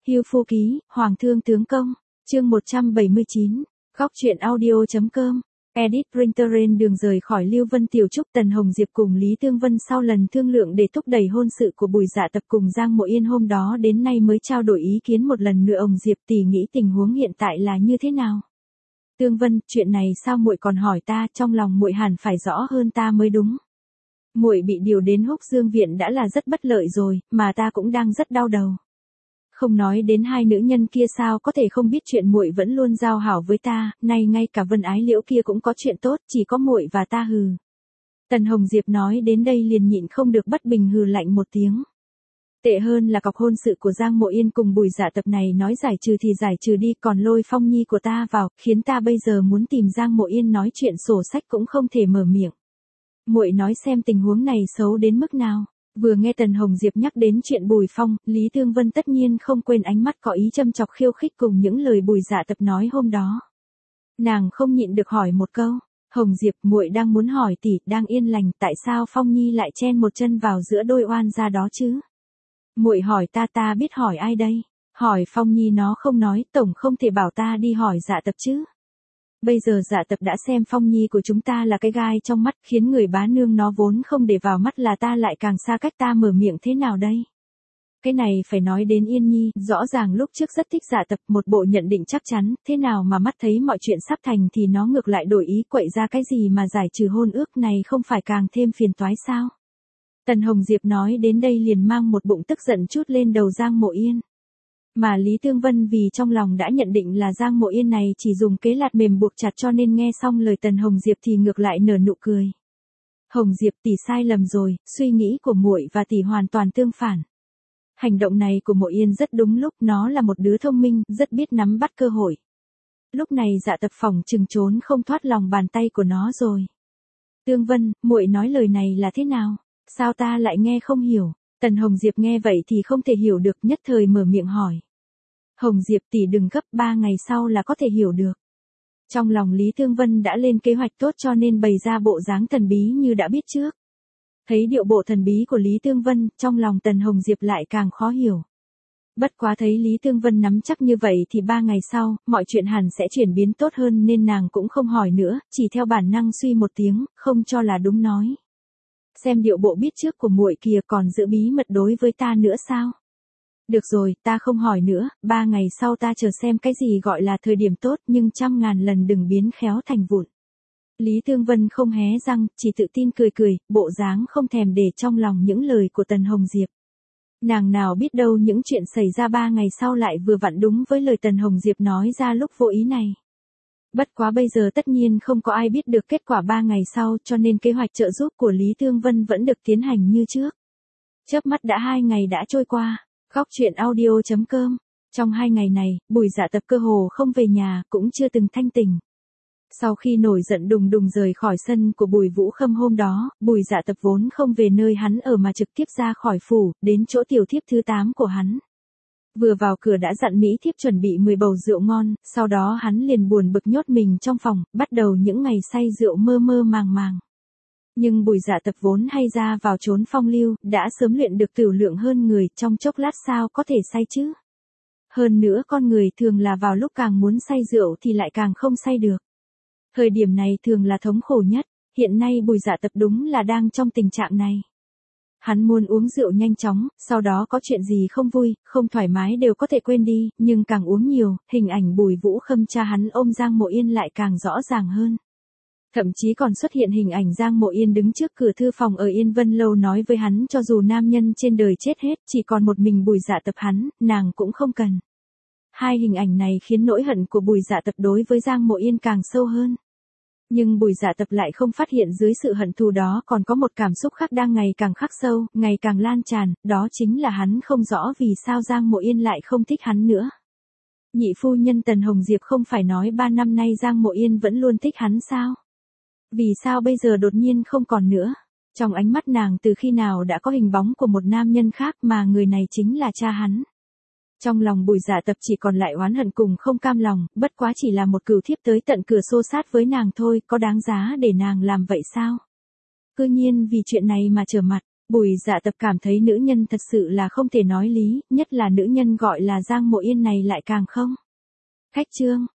Hưu Phu Ký, Hoàng Thương Tướng Công, chương 179, góc truyện audio.com, edit Printerren đường rời khỏi Lưu Vân Tiểu Trúc. Tần Hồng Diệp cùng Lý Tương Vân sau lần thương lượng để thúc đẩy hôn sự của Bùi Dạ Tập cùng Giang Mộ Yên hôm đó đến nay mới trao đổi ý kiến một lần nữa. Ông Diệp tỷ nghĩ tình huống hiện tại là như thế nào? Tương Vân, chuyện này sao muội còn hỏi ta, trong lòng muội hẳn phải rõ hơn ta mới đúng. Muội bị điều đến Húc Dương viện đã là rất bất lợi rồi, mà ta cũng đang rất đau đầu. Không nói đến hai nữ nhân kia sao có thể không biết chuyện muội vẫn luôn giao hảo với ta, nay ngay cả Vân Ái Liễu kia cũng có chuyện tốt, chỉ có muội và ta hừ. Tần Hồng Diệp nói đến đây liền nhịn không được bất bình hừ lạnh một tiếng. Tệ hơn là cọc hôn sự của Giang Mộ Yên cùng Bùi Dạ Tập này nói giải trừ thì giải trừ đi, còn lôi Phong Nhi của ta vào, khiến ta bây giờ muốn tìm Giang Mộ Yên nói chuyện sổ sách cũng không thể mở miệng. Muội nói xem tình huống này xấu đến mức nào. Vừa nghe Tần Hồng Diệp nhắc đến chuyện Bùi Phong, Lý Tương Vân tất nhiên không quên ánh mắt có ý châm chọc khiêu khích cùng những lời Bùi Dạ Tập nói hôm đó. Nàng không nhịn được hỏi một câu, Hồng Diệp, muội đang muốn hỏi tỷ, đang yên lành, tại sao Phong Nhi lại chen một chân vào giữa đôi oan gia đó chứ? Muội hỏi ta biết hỏi ai đây? Hỏi Phong Nhi nó không nói, tổng không thể bảo ta đi hỏi Dạ Tập chứ. Bây giờ Dạ Tập đã xem Phong Nhi của chúng ta là cái gai trong mắt, khiến người bá nương nó vốn không để vào mắt là ta lại càng xa cách, ta mở miệng thế nào đây? Cái này phải nói đến Yên Nhi, rõ ràng lúc trước rất thích Dạ Tập, một bộ nhận định chắc chắn, thế nào mà mắt thấy mọi chuyện sắp thành thì nó ngược lại đổi ý, quậy ra cái gì mà giải trừ hôn ước này không phải càng thêm phiền toái sao? Tần Hồng Diệp nói đến đây liền mang một bụng tức giận chút lên đầu Giang Mộ Yên. Mà Lý Tương Vân vì trong lòng đã nhận định là Giang Mộ Yên này chỉ dùng kế lạt mềm buộc chặt, cho nên nghe xong lời Tần Hồng Diệp thì ngược lại nở nụ cười. Hồng Diệp tỷ sai lầm rồi, suy nghĩ của muội và tỷ hoàn toàn tương phản. Hành động này của Mộ Yên rất đúng lúc, nó là một đứa thông minh, rất biết nắm bắt cơ hội. Lúc này Dạ Tập phòng chừng trốn không thoát lòng bàn tay của nó rồi. Tương Vân, muội nói lời này là thế nào? Sao ta lại nghe không hiểu? Tần Hồng Diệp nghe vậy thì không thể hiểu được, nhất thời mở miệng hỏi. Hồng Diệp tỷ đừng gấp, 3 ngày sau là có thể hiểu được. Trong lòng Lý Tương Vân đã lên kế hoạch tốt cho nên bày ra bộ dáng thần bí như đã biết trước. Thấy điệu bộ thần bí của Lý Tương Vân, trong lòng Tần Hồng Diệp lại càng khó hiểu. Bất quá thấy Lý Tương Vân nắm chắc như vậy thì 3 ngày sau, mọi chuyện hẳn sẽ chuyển biến tốt hơn nên nàng cũng không hỏi nữa, chỉ theo bản năng suy một tiếng, không cho là đúng nói. Xem điệu bộ biết trước của muội kìa, còn giữ bí mật đối với ta nữa sao? Được rồi, ta không hỏi nữa, 3 ngày sau ta chờ xem cái gì gọi là thời điểm tốt, nhưng 100.000 lần đừng biến khéo thành vụn. Lý Tương Vân không hé răng, chỉ tự tin cười cười, bộ dáng không thèm để trong lòng những lời của Tần Hồng Diệp. Nàng nào biết đâu những chuyện xảy ra 3 ngày sau lại vừa vặn đúng với lời Tần Hồng Diệp nói ra lúc vô ý này. Bất quá bây giờ tất nhiên không có ai biết được kết quả 3 ngày sau, cho nên kế hoạch trợ giúp của Lý Tương Vân vẫn được tiến hành như trước. Chớp mắt đã 2 ngày đã trôi qua. Góc truyện audio.com. Trong 2 ngày này, Bùi Dạ Tập cơ hồ không về nhà, cũng chưa từng thanh tỉnh. Sau khi nổi giận đùng đùng rời khỏi sân của Bùi Vũ Khâm hôm đó, Bùi Dạ Tập vốn không về nơi hắn ở mà trực tiếp ra khỏi phủ, đến chỗ tiểu thiếp thứ 8 của hắn. Vừa vào cửa đã dặn mỹ thiếp chuẩn bị 10 bầu rượu ngon, sau đó hắn liền buồn bực nhốt mình trong phòng, bắt đầu những ngày say rượu mơ mơ màng màng. Nhưng Bùi Dạ Tập vốn hay ra vào trốn phong lưu, đã sớm luyện được tửu lượng hơn người, trong chốc lát sao có thể say chứ. Hơn nữa con người thường là vào lúc càng muốn say rượu thì lại càng không say được. Thời điểm này thường là thống khổ nhất, hiện nay Bùi Dạ Tập đúng là đang trong tình trạng này. Hắn muốn uống rượu nhanh chóng, sau đó có chuyện gì không vui, không thoải mái đều có thể quên đi, nhưng càng uống nhiều, hình ảnh Bùi Vũ Khâm cha hắn ôm Giang Mộ Yên lại càng rõ ràng hơn. Thậm chí còn xuất hiện hình ảnh Giang Mộ Yên đứng trước cửa thư phòng ở Yên Vân Lâu nói với hắn cho dù nam nhân trên đời chết hết, chỉ còn một mình Bùi Dạ Tập hắn, nàng cũng không cần. Hai hình ảnh này khiến nỗi hận của Bùi Dạ Tập đối với Giang Mộ Yên càng sâu hơn. Nhưng Bùi Dạ Tập lại không phát hiện dưới sự hận thù đó còn có một cảm xúc khác đang ngày càng khắc sâu, ngày càng lan tràn, đó chính là hắn không rõ vì sao Giang Mộ Yên lại không thích hắn nữa. Nhị phu nhân Tần Hồng Diệp không phải nói 3 năm nay Giang Mộ Yên vẫn luôn thích hắn sao? Vì sao bây giờ đột nhiên không còn nữa? Trong ánh mắt nàng từ khi nào đã có hình bóng của một nam nhân khác mà người này chính là cha hắn. Trong lòng Bùi Dạ Tập chỉ còn lại oán hận cùng không cam lòng, bất quá chỉ là một cừu thiếp tới tận cửa xô sát với nàng thôi, có đáng giá để nàng làm vậy sao? Cứ nhiên vì chuyện này mà trở mặt, Bùi Dạ Tập cảm thấy nữ nhân thật sự là không thể nói lý, nhất là nữ nhân gọi là Giang Mộ Yên này lại càng không. Khách trương,